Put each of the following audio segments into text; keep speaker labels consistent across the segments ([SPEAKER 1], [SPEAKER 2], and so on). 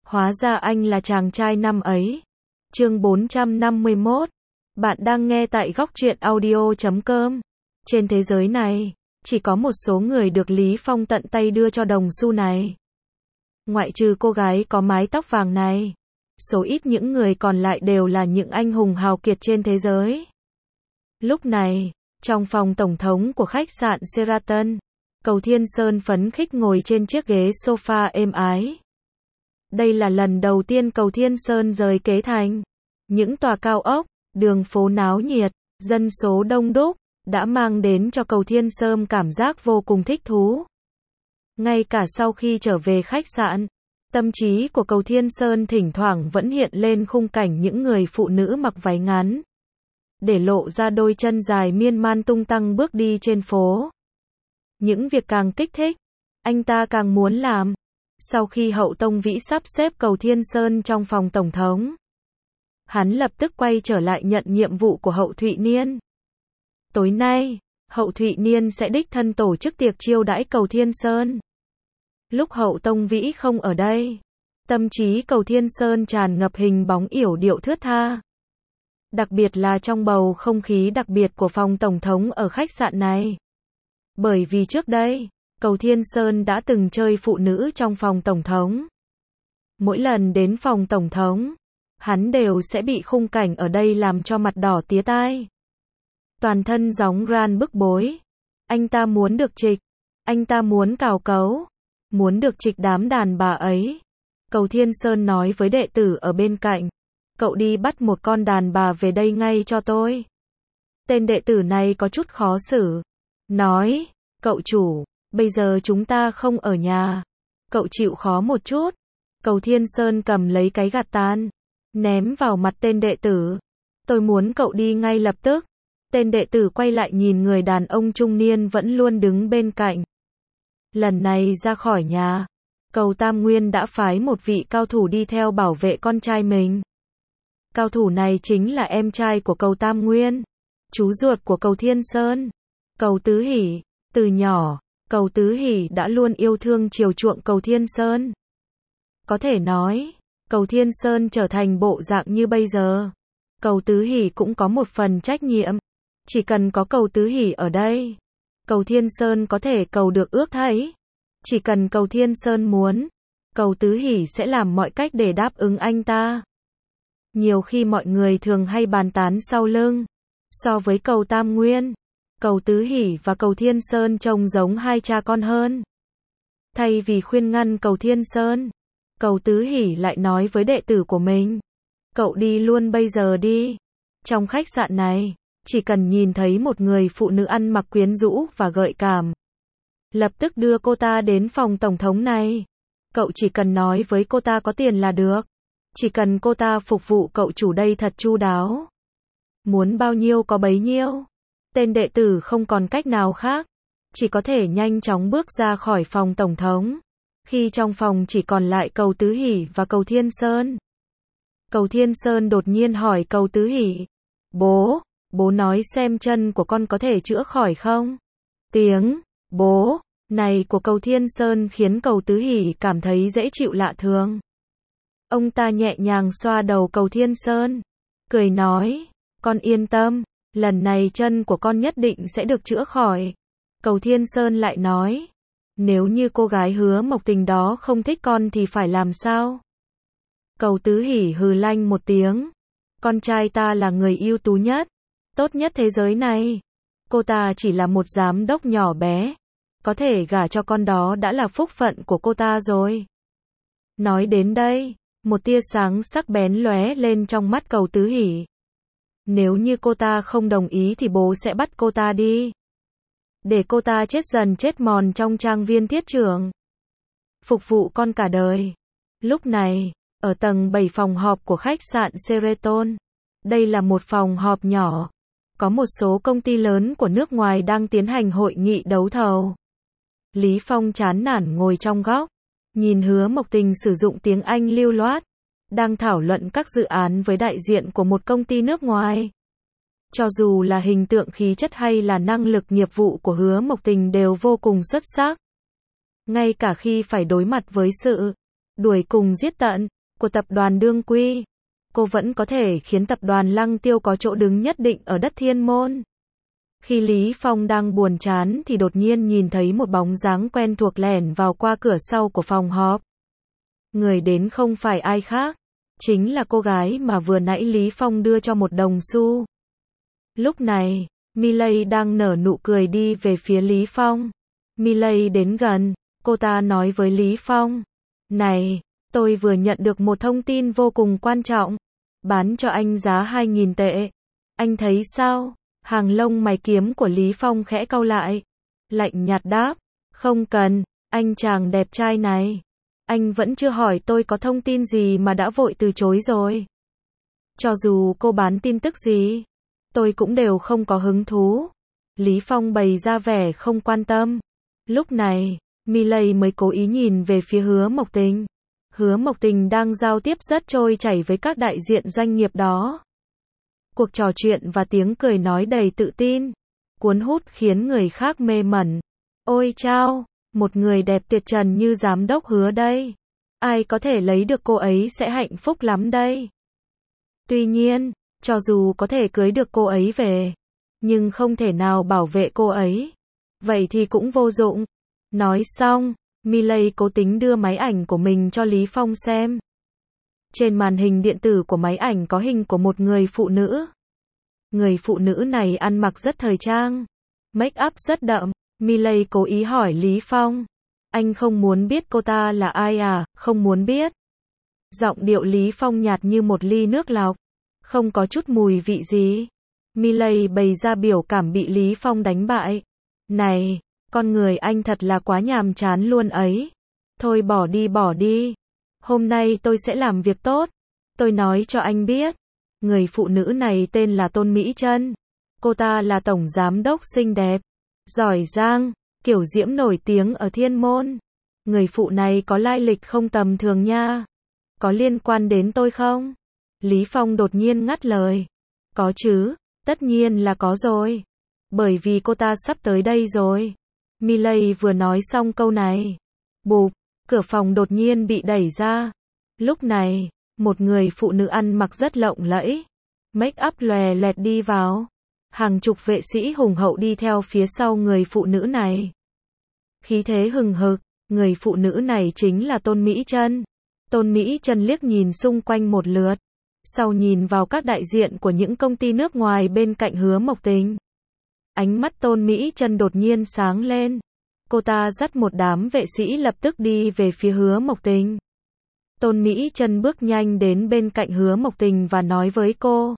[SPEAKER 1] Hóa ra anh là chàng trai năm ấy. Chương 451. Bạn đang nghe tại Góc Truyện Audio.com. Trên thế giới này, chỉ có một số người được Lý Phong tận tay đưa cho đồng xu này. Ngoại trừ cô gái có mái tóc vàng này, số ít những người còn lại đều là những anh hùng hào kiệt trên thế giới. Lúc này, trong phòng tổng thống của khách sạn Sheraton, Cầu Thiên Sơn phấn khích ngồi trên chiếc ghế sofa êm ái. Đây là lần đầu tiên Cầu Thiên Sơn rời Kế Thành. Những tòa cao ốc, đường phố náo nhiệt, dân số đông đúc, đã mang đến cho Cầu Thiên Sơn cảm giác vô cùng thích thú. Ngay cả sau khi trở về khách sạn, tâm trí của Cầu Thiên Sơn thỉnh thoảng vẫn hiện lên khung cảnh những người phụ nữ mặc váy ngắn, để lộ ra đôi chân dài miên man tung tăng bước đi trên phố. Những việc càng kích thích, anh ta càng muốn làm. Sau khi Hậu Tông Vĩ sắp xếp Cầu Thiên Sơn trong phòng tổng thống, hắn lập tức quay trở lại nhận nhiệm vụ của Hậu Thụy Niên. Tối nay, Hậu Thụy Niên sẽ đích thân tổ chức tiệc chiêu đãi Cầu Thiên Sơn. Lúc Hậu Tông Vĩ không ở đây, tâm trí Cầu Thiên Sơn tràn ngập hình bóng yểu điệu thướt tha. Đặc biệt là trong bầu không khí đặc biệt của phòng tổng thống ở khách sạn này. Bởi vì trước đây, Cầu Thiên Sơn đã từng chơi phụ nữ trong phòng tổng thống. Mỗi lần đến phòng tổng thống, hắn đều sẽ bị khung cảnh ở đây làm cho mặt đỏ tía tai. Toàn thân gióng ran bức bối. Anh ta muốn được trịch. Anh ta muốn cào cấu. Muốn được trịch đám đàn bà ấy. Cầu Thiên Sơn nói với đệ tử ở bên cạnh. Cậu đi bắt một con đàn bà về đây ngay cho tôi. Tên đệ tử này có chút khó xử. Nói, cậu chủ, bây giờ chúng ta không ở nhà. Cậu chịu khó một chút. Cầu Thiên Sơn cầm lấy cái gạt tàn, ném vào mặt tên đệ tử. Tôi muốn cậu đi ngay lập tức. Tên đệ tử quay lại nhìn người đàn ông trung niên vẫn luôn đứng bên cạnh. Lần này ra khỏi nhà, Cầu Tam Nguyên đã phái một vị cao thủ đi theo bảo vệ con trai mình. Cao thủ này chính là em trai của Cầu Tam Nguyên, chú ruột của Cầu Thiên Sơn, Cầu Tứ Hỷ. Từ nhỏ, Cầu Tứ Hỷ đã luôn yêu thương chiều chuộng Cầu Thiên Sơn. Có thể nói, Cầu Thiên Sơn trở thành bộ dạng như bây giờ, Cầu Tứ Hỷ cũng có một phần trách nhiệm. Chỉ cần có Cầu Tứ Hỷ ở đây, Cầu Thiên Sơn có thể cầu được ước thấy. Chỉ cần Cầu Thiên Sơn muốn, Cầu Tứ Hỷ sẽ làm mọi cách để đáp ứng anh ta. Nhiều khi mọi người thường hay bàn tán sau lưng. So với Cầu Tam Nguyên, Cầu Tứ Hỷ và Cầu Thiên Sơn trông giống hai cha con hơn. Thay vì khuyên ngăn Cầu Thiên Sơn, Cầu Tứ Hỷ lại nói với đệ tử của mình. Cậu đi luôn bây giờ đi. Trong khách sạn này, chỉ cần nhìn thấy một người phụ nữ ăn mặc quyến rũ và gợi cảm, lập tức đưa cô ta đến phòng tổng thống này. Cậu chỉ cần nói với cô ta có tiền là được. Chỉ cần cô ta phục vụ cậu chủ đây thật chu đáo. Muốn bao nhiêu có bấy nhiêu. Tên đệ tử không còn cách nào khác, chỉ có thể nhanh chóng bước ra khỏi phòng tổng thống. Khi trong phòng chỉ còn lại Cầu Tứ Hỷ và Cầu Thiên Sơn. Cầu Thiên Sơn đột nhiên hỏi Cầu Tứ Hỷ. Bố nói xem chân của con có thể chữa khỏi không? Tiếng bố này của Cầu Thiên Sơn khiến Cầu Tứ Hỷ cảm thấy dễ chịu lạ thường. Ông ta nhẹ nhàng xoa đầu Cầu Thiên Sơn, cười nói, con yên tâm, lần này chân của con nhất định sẽ được chữa khỏi. Cầu Thiên Sơn lại nói, nếu như cô gái Hứa Mộc Tình đó không thích con thì phải làm sao? Cầu Tứ Hỷ hừ lanh một tiếng, con trai ta là người ưu tú nhất, tốt nhất thế giới này. Cô ta chỉ là một giám đốc nhỏ bé, có thể gả cho con đó đã là phúc phận của cô ta rồi. Nói đến đây, một tia sáng sắc bén lóe lên trong mắt Cầu Tứ Hỷ. Nếu như cô ta không đồng ý thì bố sẽ bắt cô ta đi. Để cô ta chết dần chết mòn trong trang viên Thiết Trưởng. Phục vụ con cả đời. Lúc này, ở tầng 7 phòng họp của khách sạn Sheraton. Đây là một phòng họp nhỏ. Có một số công ty lớn của nước ngoài đang tiến hành hội nghị đấu thầu. Lý Phong chán nản ngồi trong góc. Nhìn Hứa Mộc Tình sử dụng tiếng Anh lưu loát. Đang thảo luận các dự án với đại diện của một công ty nước ngoài. Cho dù là hình tượng khí chất hay là năng lực nghiệp vụ của Hứa Mộc Tình đều vô cùng xuất sắc. Ngay cả khi phải đối mặt với sự đuổi cùng giết tận, của tập đoàn Đương Quy. Cô vẫn có thể khiến tập đoàn Lăng Tiêu có chỗ đứng nhất định ở đất Thiên Môn. Khi Lý Phong đang buồn chán thì đột nhiên nhìn thấy một bóng dáng quen thuộc lẻn vào qua cửa sau của phòng họp. Người đến không phải ai khác, chính là cô gái mà vừa nãy Lý Phong đưa cho 1 đồng xu. Lúc này, Miley đang nở nụ cười đi về phía Lý Phong. Miley đến gần, cô ta nói với Lý Phong. Này, tôi vừa nhận được một thông tin vô cùng quan trọng. Bán cho anh giá 2.000 tệ. Anh thấy sao? Hàng lông mày kiếm của Lý Phong khẽ cau lại. Lạnh nhạt đáp. Không cần, anh chàng đẹp trai này. Anh vẫn chưa hỏi tôi có thông tin gì mà đã vội từ chối rồi. Cho dù cô bán tin tức gì, tôi cũng đều không có hứng thú. Lý Phong bày ra vẻ không quan tâm. Lúc này, Miley mới cố ý nhìn về phía Hứa Mộc Tình. Hứa Mộc Tình đang giao tiếp rất trôi chảy với các đại diện doanh nghiệp đó. Cuộc trò chuyện và tiếng cười nói đầy tự tin, cuốn hút khiến người khác mê mẩn. Ôi chao, một người đẹp tuyệt trần như giám đốc Hứa đây. Ai có thể lấy được cô ấy sẽ hạnh phúc lắm đây. Tuy nhiên, cho dù có thể cưới được cô ấy về, nhưng không thể nào bảo vệ cô ấy. Vậy thì cũng vô dụng. Nói xong, Miley cố tính đưa máy ảnh của mình cho Lý Phong xem. Trên màn hình điện tử của máy ảnh có hình của một người phụ nữ. Người phụ nữ này ăn mặc rất thời trang, make up rất đậm. Miley cố ý hỏi Lý Phong. Anh không muốn biết cô ta là ai à? Không muốn biết. Giọng điệu Lý Phong nhạt như một ly nước lọc, không có chút mùi vị gì. Miley bày ra biểu cảm bị Lý Phong đánh bại. Này, con người anh thật là quá nhàm chán luôn ấy. Thôi bỏ đi. Hôm nay tôi sẽ làm việc tốt. Tôi nói cho anh biết. Người phụ nữ này tên là Tôn Mỹ Trân. Cô ta là tổng giám đốc xinh đẹp, giỏi giang, kiểu diễm nổi tiếng ở Thiên Môn. Người phụ này có lai lịch không tầm thường nha. Có liên quan đến tôi không? Lý Phong đột nhiên ngắt lời. Có chứ, tất nhiên là có rồi. Bởi vì cô ta sắp tới đây rồi. Miley vừa nói xong câu này. Bụp, cửa phòng đột nhiên bị đẩy ra. Lúc này, một người phụ nữ ăn mặc rất lộng lẫy, make up lòe loẹt đi vào. Hàng chục vệ sĩ hùng hậu đi theo phía sau người phụ nữ này. Khí thế hừng hực, người phụ nữ này chính là Tôn Mỹ Trân. Tôn Mỹ Trân liếc nhìn xung quanh một lượt, sau nhìn vào các đại diện của những công ty nước ngoài bên cạnh Hứa Mộc Tình. Ánh mắt Tôn Mỹ Trân đột nhiên sáng lên. Cô ta dắt một đám vệ sĩ lập tức đi về phía Hứa Mộc Tình. Tôn Mỹ Trân bước nhanh đến bên cạnh Hứa Mộc Tình và nói với cô.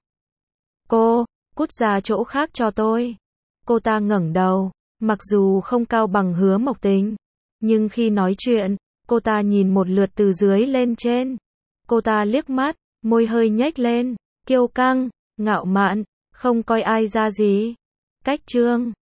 [SPEAKER 1] Cô, cút ra chỗ khác cho tôi. Cô ta ngẩng đầu, mặc dù không cao bằng Hứa Mộc Tình, nhưng khi nói chuyện, cô ta nhìn một lượt từ dưới lên trên. Cô ta liếc mắt, môi hơi nhếch lên, kiêu căng, ngạo mạn, không coi ai ra gì. Cách chương